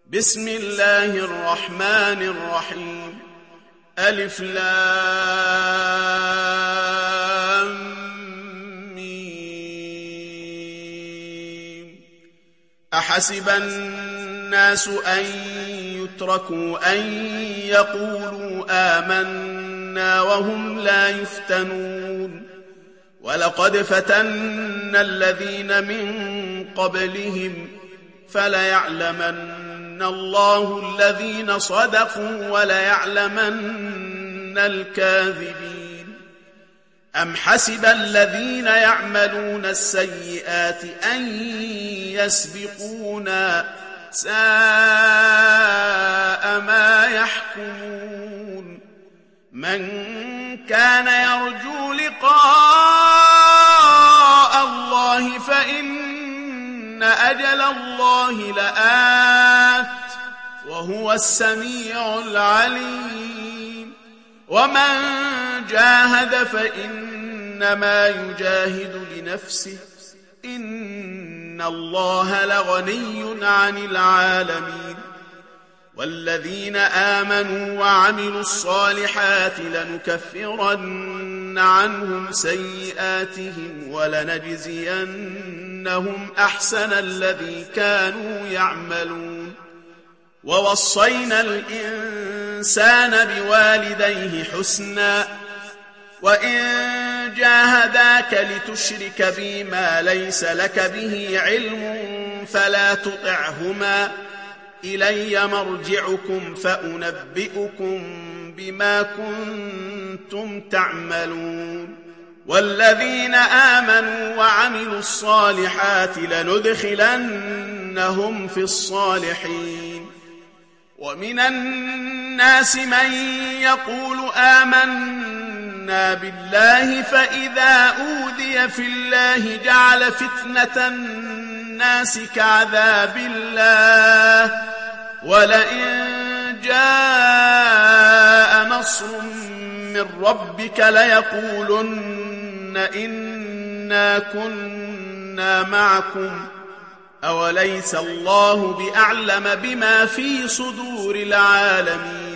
بسم الله الرحمن الرحيم ألف لام ميم. أحسب الناس أن يتركوا أن يقولوا آمنا وهم لا يفتنون ولقد فتنا الذين من قبلهم فليعلمن الله الذين صدقوا وليعلمن الكاذبين. أم حسب الذين يعملون السيئات أن يسبقونا ساء ما يحكمون. من كان يرجو لقاء الله فإن أجل الله لآت وهو السميع العليم. ومن جاهد فإنما يجاهد لنفسه إن الله لغني عن العالمين. والذين آمنوا وعملوا الصالحات لنكفرن عنهم سيئاتهم ولنجزينهم أحسن الذي كانوا يعملون. ووصينا الإنسان بوالديه حسنا وإن جاهداك لتشرك بي ما ليس لك به علم فلا تطعهما إلي مرجعكم فأنبئكم بما كنتم تعملون. والذين آمنوا وعملوا الصالحات لندخلنهم في الصالحين. ومن الناس من يقول آمنا بالله فإذا أوذي في الله جعل فتنة الناس كعذاب الله ولئن جاء نصر من ربك ليقولن إنا كنا معكم أوليس الله بأعلم بما في صدور العالمين.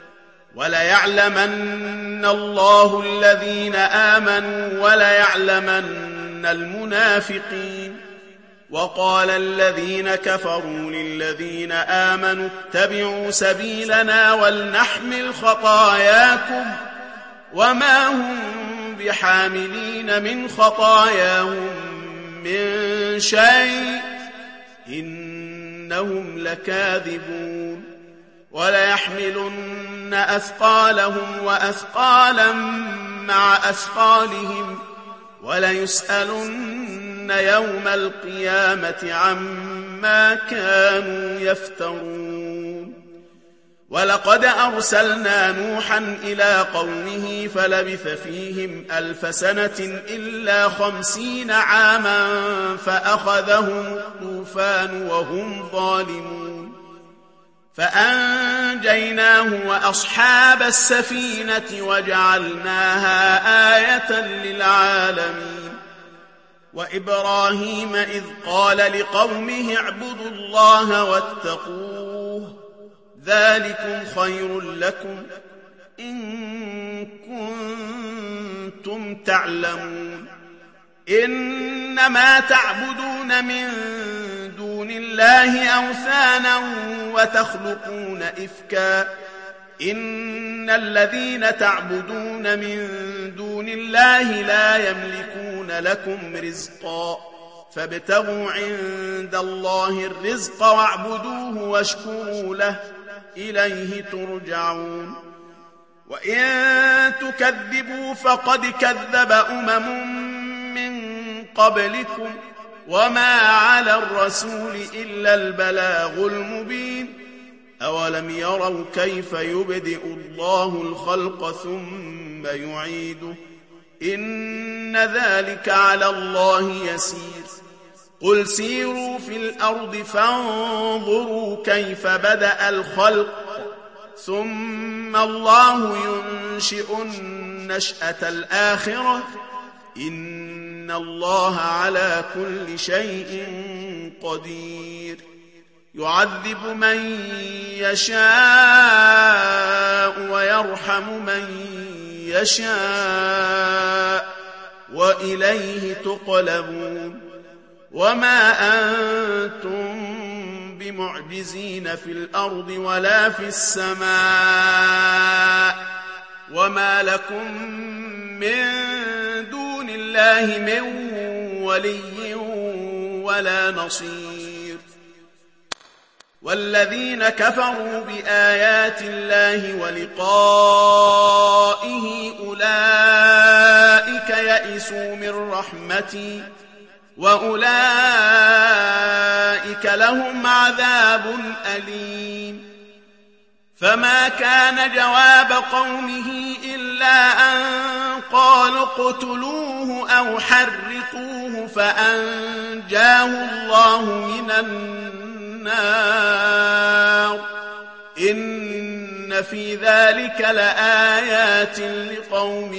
وليعلمن الله الذين آمنوا وليعلمن المنافقين. وقال الذين كفروا للذين آمنوا اتبعوا سبيلنا ولنحمل خطاياكم وما هم بحاملين من خطاياهم من شيء إنهم لكاذبون. وليحملن أثقالهم وأثقالا مع أثقالهم وليسألن يوم القيامة عما كانوا يفترون. ولقد أرسلنا نوحا إلى قومه فلبث فيهم 1000 سنة إلا 50 عاما فأخذهم الطوفان وهم ظالمون فأنجيناه وأصحاب السفينة وجعلناها آية للعالمين. وإبراهيم إذ قال لقومه اعبدوا الله واتقوه ذلكم خير لكم إن كنتم تعلمون. إنما تعبدون من دون الله أوثانا وتخلقون إفكا إن الذين تعبدون من دون الله لا يملكون لكم رزقا فابتغوا عند الله الرزق واعبدوه واشكروا له إليه ترجعون. وإن تكذبوا فقد كذب من قبلكم وما على الرسول إلا البلاغ المبين. أولم يروا كيف يبدئ الله الخلق ثم يعيده إن ذلك على الله يسير. قل سيروا في الأرض فانظروا كيف بدأ الخلق ثم الله ينشئ النشأة الآخرة إن الله على كل شيء قدير. يعذب من يشاء ويرحم من يشاء وإليه تقلبون وما أنتم بمعجزين في الأرض ولا في السماء وما لكم من دون الله من ولي ولا نصير والذين كفروا بآيات الله ولقائه أولئك يئسوا من رحمتي وأولئك لهم عذاب أليم فما كان جواب قومه إلا أن قالوا اقتلوه أو حرقوه فأنجاه الله من النار إن في ذلك لآيات لقوم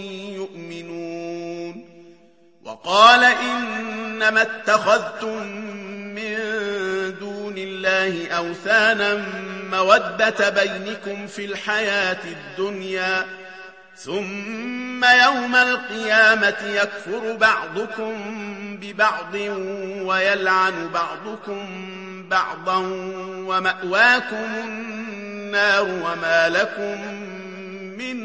يؤمنون وقال إنما اتخذتم من دون الله أوثانا مودة بينكم في الحياة الدنيا ثم يوم القيامة يكفر بعضكم ببعض ويلعن بعضكم بعضا ومأواكم النار وما لكم من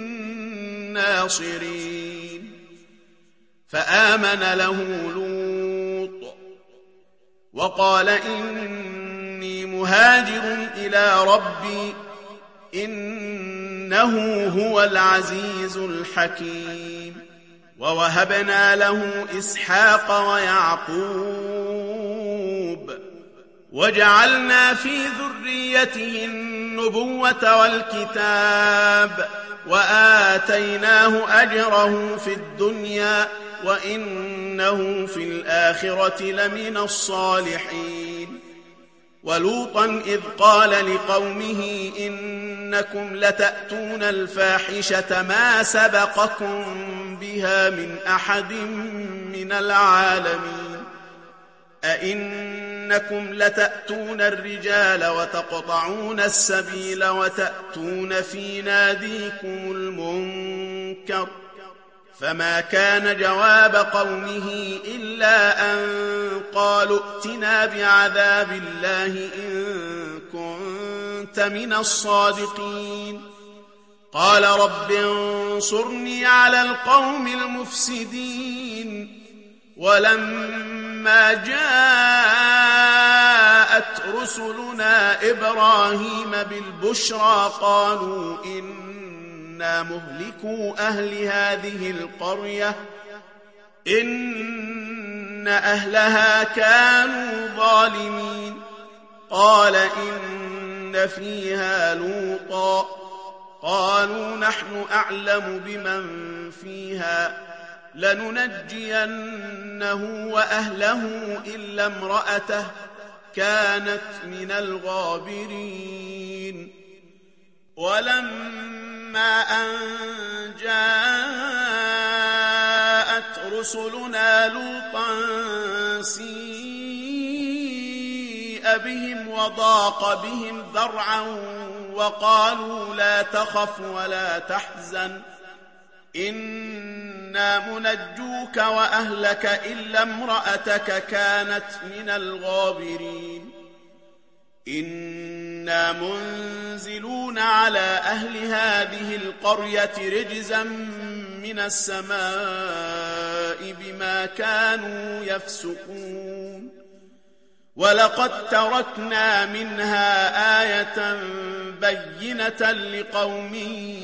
ناصرين فآمن له لوط وقال إني مهاجر إلى ربي إنه هو العزيز الحكيم ووهبنا له إسحاق ويعقوب وجعلنا في ذريته النبوة والكتاب وآتيناه أجره في الدنيا وإنه في الآخرة لمن الصالحين ولوطا إذ قال لقومه إنكم لتأتون الفاحشة ما سبقكم بها من أحد من العالمين أئنكم لتأتون الرجال وتقطعون السبيل وتأتون في ناديكم المنكر فما كان جواب قومه إلا أن قالوا ائتنا بعذاب الله إن كنت من الصادقين قال رب انصرني على القوم المفسدين ولما جاءت رسلنا إبراهيم بالبشرى قالوا إنا مهلكو أهل هذه القرية إن أهلها كانوا ظالمين قال إن فيها لوطا قالوا نحن أعلم بمن فيها لننجينه وأهله إلا امرأته كانت من الغابرين ولما أن جاءت رسلنا لوطا سيء بهم وضاق بهم ذرعا وقالوا لا تخف ولا تحزن إنا منجوك وأهلك إلا امرأتك كانت من الغابرين إنا منزلون على أهل هذه القرية رجزا من السماء بما كانوا يفسقون ولقد تركنا منها آية بينة لقوم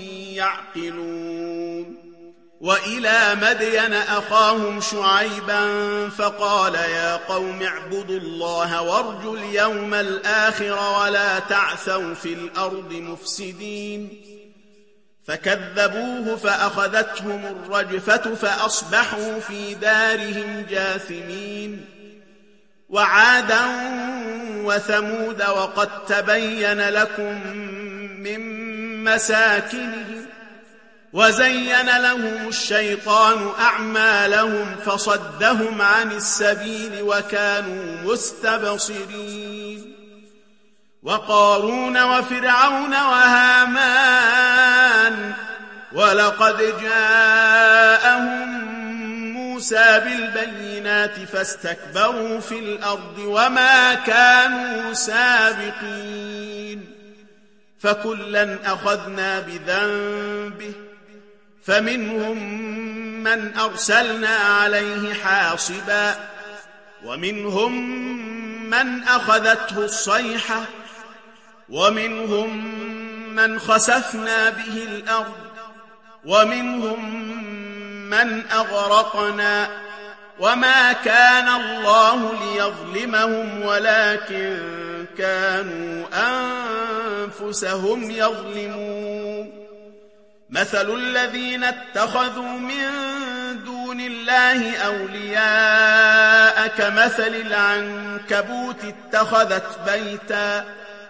يعقلون وإلى مدين أخاهم شعيبا فقال يا قوم اعبدوا الله وارجوا اليوم الآخر ولا تعثوا في الأرض مفسدين فكذبوه فأخذتهم الرجفة فأصبحوا في دارهم جاثمين وعادا وثمود وقد تبين لكم من مساكنهم وزين لهم الشيطان أعمالهم فصدهم عن السبيل وكانوا مستبصرين وقارون وفرعون وهامان ولقد جاءهم موسى بالبينات فاستكبروا في الأرض وما كانوا سابقين فكلا أخذنا بذنبه فمنهم من أرسلنا عليه حاصبا ومنهم من أخذته الصيحة ومنهم من خسفنا به الأرض ومنهم من أغرقنا وما كان الله ليظلمهم ولكن كانوا أنفسهم يظلمون مثل الذين اتخذوا من دون الله أولياء كمثل العنكبوت اتخذت بيتا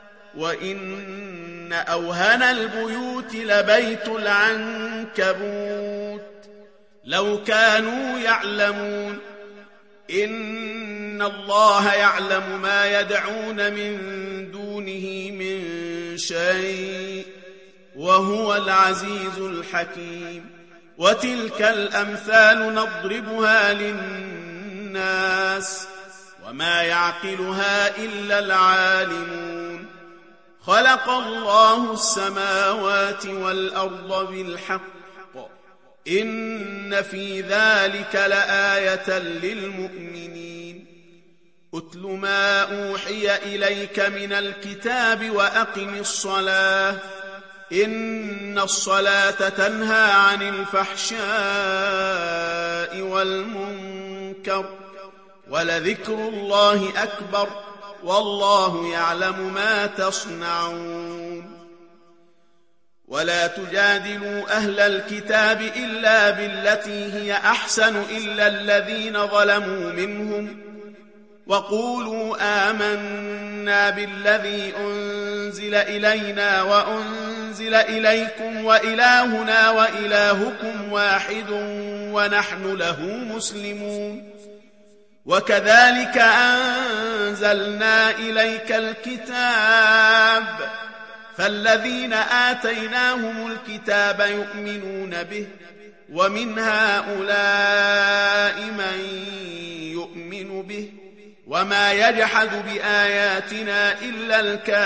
وإن أوهن البيوت لبيت العنكبوت لو كانوا يعلمون إن الله يعلم ما يدعون من دونه من شيء وهو العزيز الحكيم وتلك الأمثال نضربها للناس وما يعقلها إلا العالمون خلق الله السماوات والأرض بالحق إن في ذلك لآية للمؤمنين أتل ما أوحي إليك من الكتاب وأقم الصلاة إن الصلاة تنهى عن الفحشاء والمنكر ولذكر الله أكبر والله يعلم ما تصنعون ولا تجادلوا أهل الكتاب إلا بالتي هي أحسن إلا الذين ظلموا منهم وقولوا آمنا بالذي أنزل إلينا وأنزل إليكم وإلهنا وإلهكم واحد ونحن له مسلمون وكذلك أنزلنا إليك الكتاب فالذين آتيناهم الكتاب يؤمنون به ومن هؤلاء من يؤمن به وما يجحد بآياتنا إلا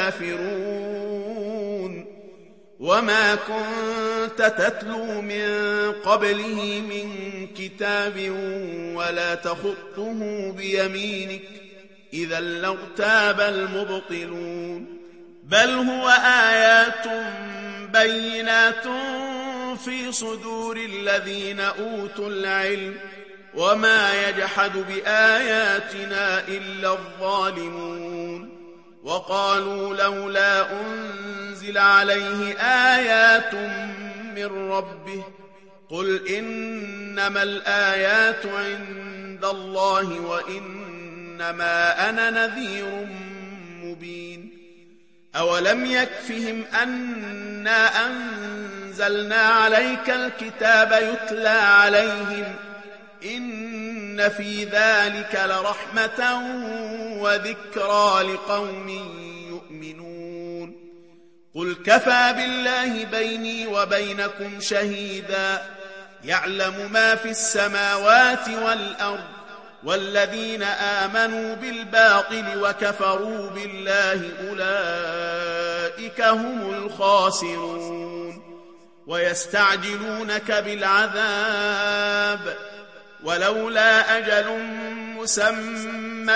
الكافرون وما كنت تتلو من قبله من كتاب ولا تخطه بيمينك إذا لارتاب المبطلون بل هو آيات بينات في صدور الذين أوتوا العلم وما يجحد بآياتنا إلا الظالمون وقالوا لولا أنزل عليه آيات من ربه قل إنما الآيات عند الله وإنما أنا نذير مبين أولم يكفهم أنا أنزلنا عليك الكتاب يتلى عليهم إن في ذلك لرحمة وذكرى لقوم يؤمنون قل كفى بالله بيني وبينكم شهيدا يعلم ما في السماوات والأرض والذين آمنوا بالباطل وكفروا بالله أولئك هم الخاسرون ويستعجلونك بالعذاب ولولا أجل مسمى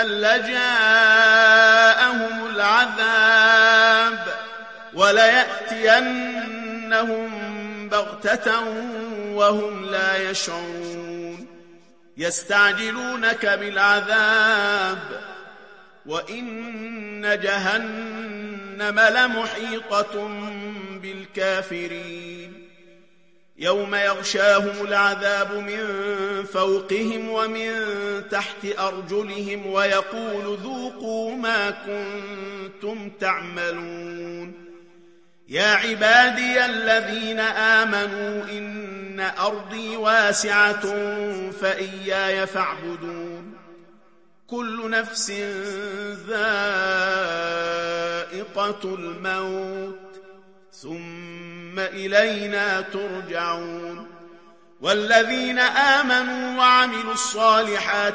لجاءهم العذاب وليأتينهم بغتة وهم لا يشعرون يستعجلونك بالعذاب وإن جهنم لمحيطة بالكافرين يوم يغشاهم العذاب من فوقهم ومن تحت أرجلهم ويقول ذوقوا ما كنتم تعملون يا عبادي الذين آمنوا إن أرضي واسعة فإياي فاعبدون كل نفس ذائقة ساكرة الموت ثم إلينا ترجعون والذين آمنوا وعملوا الصالحات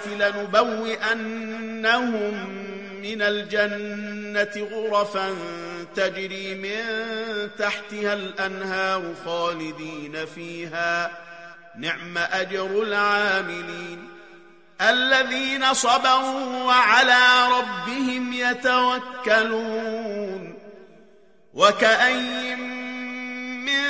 لنبوئنهم من الجنة غرفا تجري من تحتها الأنهار خالدين فيها نعم أجر العاملين الذين صبروا وعلى ربهم يتوكلون وكأين من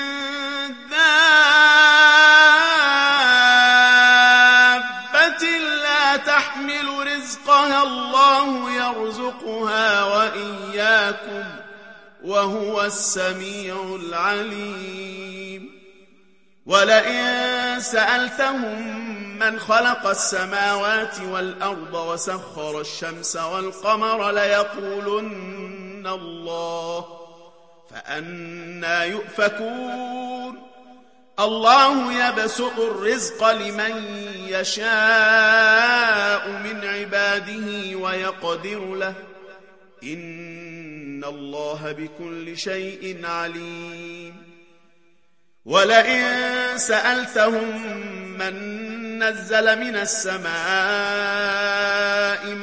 دابة لا تحمل رزقها الله يرزقها وإياكم وهو السميع العليم ولئن سألتهم من خلق السماوات والأرض وسخر الشمس والقمر ليقولن الله فأنى يؤفكون الله يبسط الرزق لمن يشاء من عباده ويقدر له إن الله بكل شيء عليم ولئن سألتهم من نزل من السماء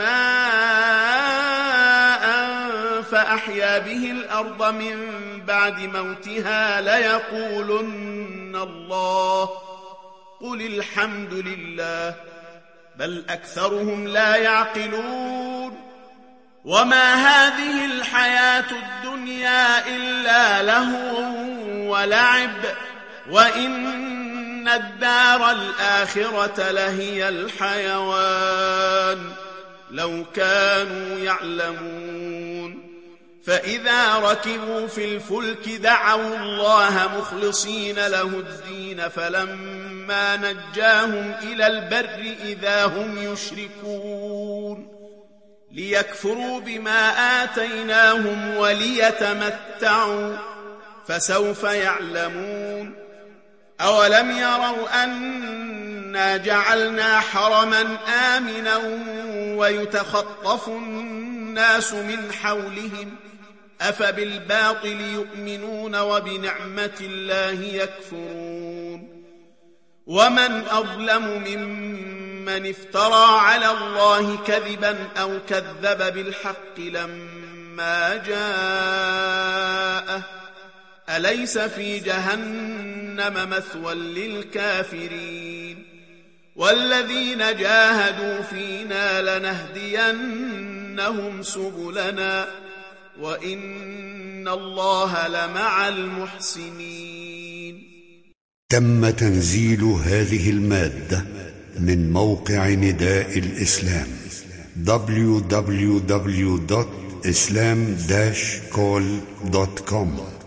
ماء فأحيا به الأرض من بعد موتها ليقولن الله قل الحمد لله بل أكثرهم لا يعقلون وما هذه الحياة الدنيا إلا لهو ولعب وإن الدار الآخرة لهي الحيوان لو كانوا يعلمون فإذا ركبوا في الفلك دعوا الله مخلصين له الدين فلما نجاهم إلى البر إذا هم يشركون ليكفروا بما آتيناهم وليتمتعوا فسوف يعلمون أولم يروا أنا جعلنا حرما آمنا ويتخطف الناس من حولهم أفبالباطل يؤمنون وبنعمة الله يكفرون ومن أظلم ممن افترى على الله كذبا أو كذب بالحق لما جاءه أليس في جهنم مثوى للكافرين والذين جاهدوا فينا لنهدينهم سبلنا وإن الله لمع المحسنين. تم تنزيل هذه المادة من موقع نداء الإسلام www.islam-call.com